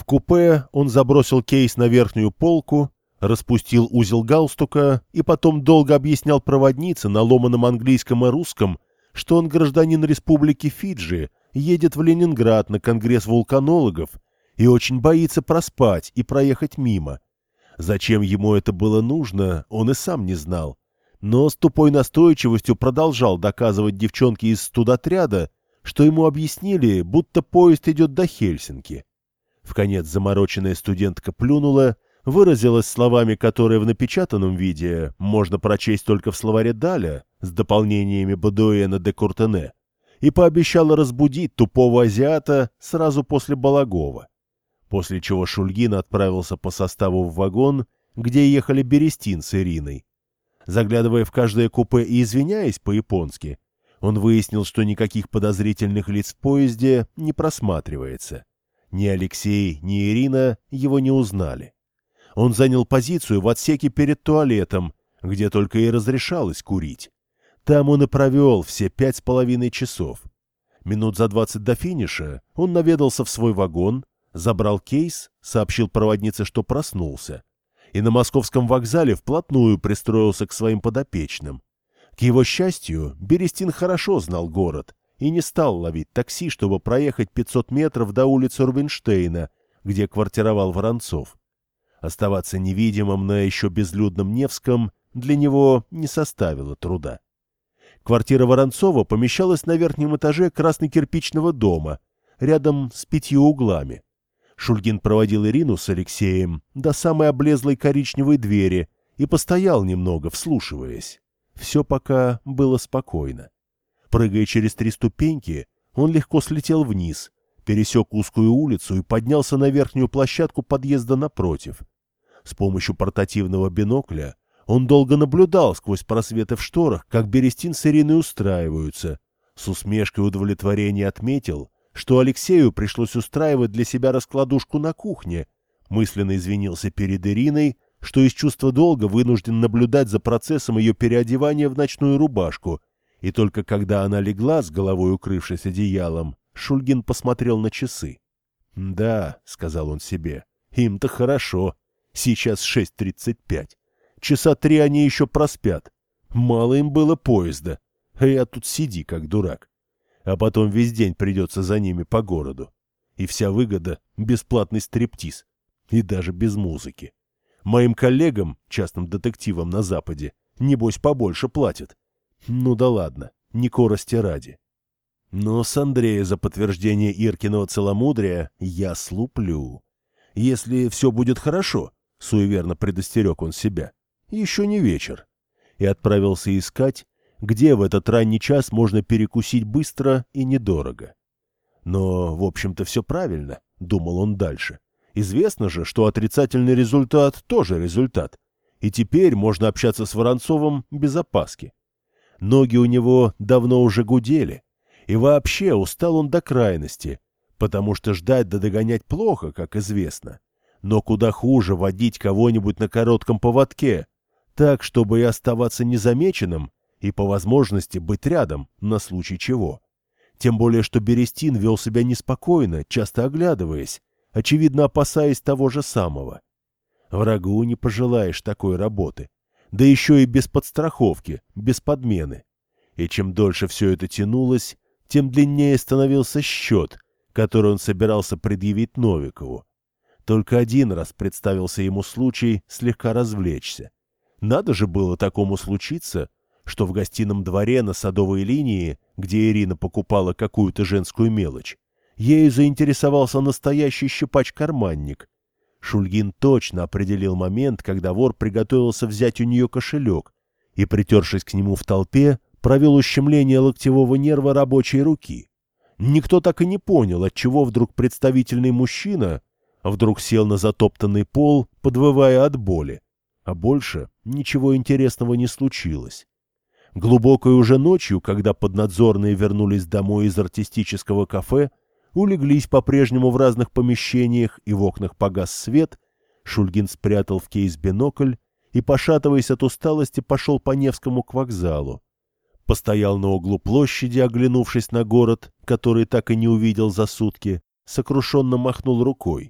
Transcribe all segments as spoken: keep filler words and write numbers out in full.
В купе он забросил кейс на верхнюю полку, распустил узел галстука и потом долго объяснял проводнице на ломаном английском и русском, что он гражданин Республики Фиджи, едет в Ленинград на конгресс вулканологов и очень боится проспать и проехать мимо. Зачем ему это было нужно, он и сам не знал, но с тупой настойчивостью продолжал доказывать девчонке из студотряда, что ему объяснили, будто поезд идет до Хельсинки. Вконец замороченная студентка плюнула, выразилась словами, которые в напечатанном виде можно прочесть только в словаре Даля с дополнениями Бодуэна де Куртене, и пообещала разбудить тупого азиата сразу после Балагова. После чего Шульгин отправился по составу в вагон, где ехали Берестин с Ириной. Заглядывая в каждое купе и извиняясь по-японски, он выяснил, что никаких подозрительных лиц в поезде не просматривается. Ни Алексей, ни Ирина его не узнали. Он занял позицию в отсеке перед туалетом, где только и разрешалось курить. Там он и провел все пять с половиной часов. Минут за двадцать до финиша он наведался в свой вагон, забрал кейс, сообщил проводнице, что проснулся, и на московском вокзале вплотную пристроился к своим подопечным. К его счастью, Берестин хорошо знал город и не стал ловить такси, чтобы проехать пятьсот метров до улицы Рубинштейна, где квартировал Воронцов. Оставаться невидимым на еще безлюдном Невском для него не составило труда. Квартира Воронцова помещалась на верхнем этаже красно-кирпичного дома, рядом с пятью углами. Шульгин проводил Ирину с Алексеем до самой облезлой коричневой двери и постоял немного, вслушиваясь. Все пока было спокойно. Прыгая через три ступеньки, он легко слетел вниз, пересек узкую улицу и поднялся на верхнюю площадку подъезда напротив. С помощью портативного бинокля он долго наблюдал сквозь просветы в шторах, как Берестин с Ириной устраиваются. С усмешкой удовлетворения отметил, что Алексею пришлось устраивать для себя раскладушку на кухне, мысленно извинился перед Ириной, что из чувства долга вынужден наблюдать за процессом ее переодевания в ночную рубашку, и только когда она легла, с головой укрывшись одеялом, Шульгин посмотрел на часы. «Да», — сказал он себе, — «им-то хорошо. Сейчас шесть тридцать пять. Часа три они еще проспят. Мало им было поезда, а я тут сиди, как дурак. А потом весь день придется за ними по городу. И вся выгода — бесплатный стриптиз. И даже без музыки. Моим коллегам, частным детективам на Западе, небось побольше платят. Ну да ладно, не корости ради. Но с Андрея за подтверждение Иркиного целомудрия я слуплю. Если все будет хорошо, — суеверно предостерег он себя, — еще не вечер. И отправился искать, где в этот ранний час можно перекусить быстро и недорого. Но, в общем-то, все правильно, — думал он дальше. Известно же, что отрицательный результат тоже результат, и теперь можно общаться с Воронцовым без опаски. Ноги у него давно уже гудели, и вообще устал он до крайности, потому что ждать да догонять плохо, как известно, но куда хуже водить кого-нибудь на коротком поводке, так, чтобы и оставаться незамеченным, и по возможности быть рядом, на случай чего. Тем более, что Берестин вел себя неспокойно, часто оглядываясь, очевидно опасаясь того же самого. Врагу не пожелаешь такой работы, да еще и без подстраховки, без подмены. И чем дольше все это тянулось, тем длиннее становился счет, который он собирался предъявить Новикову. Только один раз представился ему случай слегка развлечься. Надо же было такому случиться, что в гостином дворе на Садовой линии, где Ирина покупала какую-то женскую мелочь, ею заинтересовался настоящий щипач-карманник. Шульгин точно определил момент, когда вор приготовился взять у нее кошелек, и, притершись к нему в толпе, провел ущемление локтевого нерва рабочей руки. Никто так и не понял, отчего вдруг представительный мужчина вдруг сел на затоптанный пол, подвывая от боли, а больше ничего интересного не случилось. Глубокой уже ночью, когда поднадзорные вернулись домой из артистического кафе, улеглись по-прежнему в разных помещениях и в окнах погас свет, Шульгин спрятал в кейс бинокль и, пошатываясь от усталости, пошел по Невскому к вокзалу. Постоял на углу площади, оглянувшись на город, который так и не увидел за сутки, сокрушенно махнул рукой.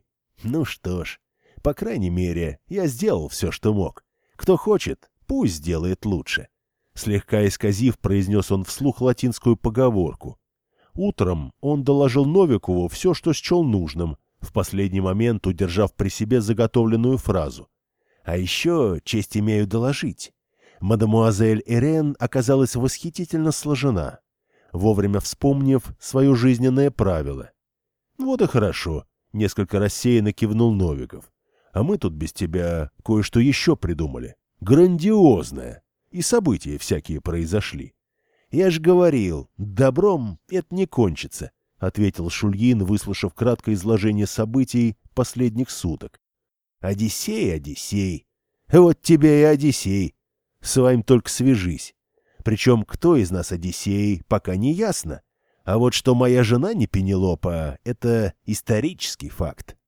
Ну что ж, по крайней мере, я сделал все, что мог. Кто хочет, пусть сделает лучше. Слегка исказив, произнес он вслух латинскую поговорку. Утром он доложил Новикову все, что счел нужным, в последний момент удержав при себе заготовленную фразу. А еще честь имею доложить. Мадемуазель Ирен оказалась восхитительно сложена, вовремя вспомнив свое жизненное правило. Вот и хорошо, несколько рассеянно кивнул Новиков. А мы тут без тебя кое-что еще придумали. Грандиозное. И события всякие произошли. Я ж говорил, добром это не кончится, ответил Шульгин, выслушав краткое изложение событий последних суток. Одиссей, Одиссей. Вот тебе и Одиссей. С вами только свяжись. Причем кто из нас Одиссей, пока не ясно. А вот что моя жена не Пенелопа, это исторический факт.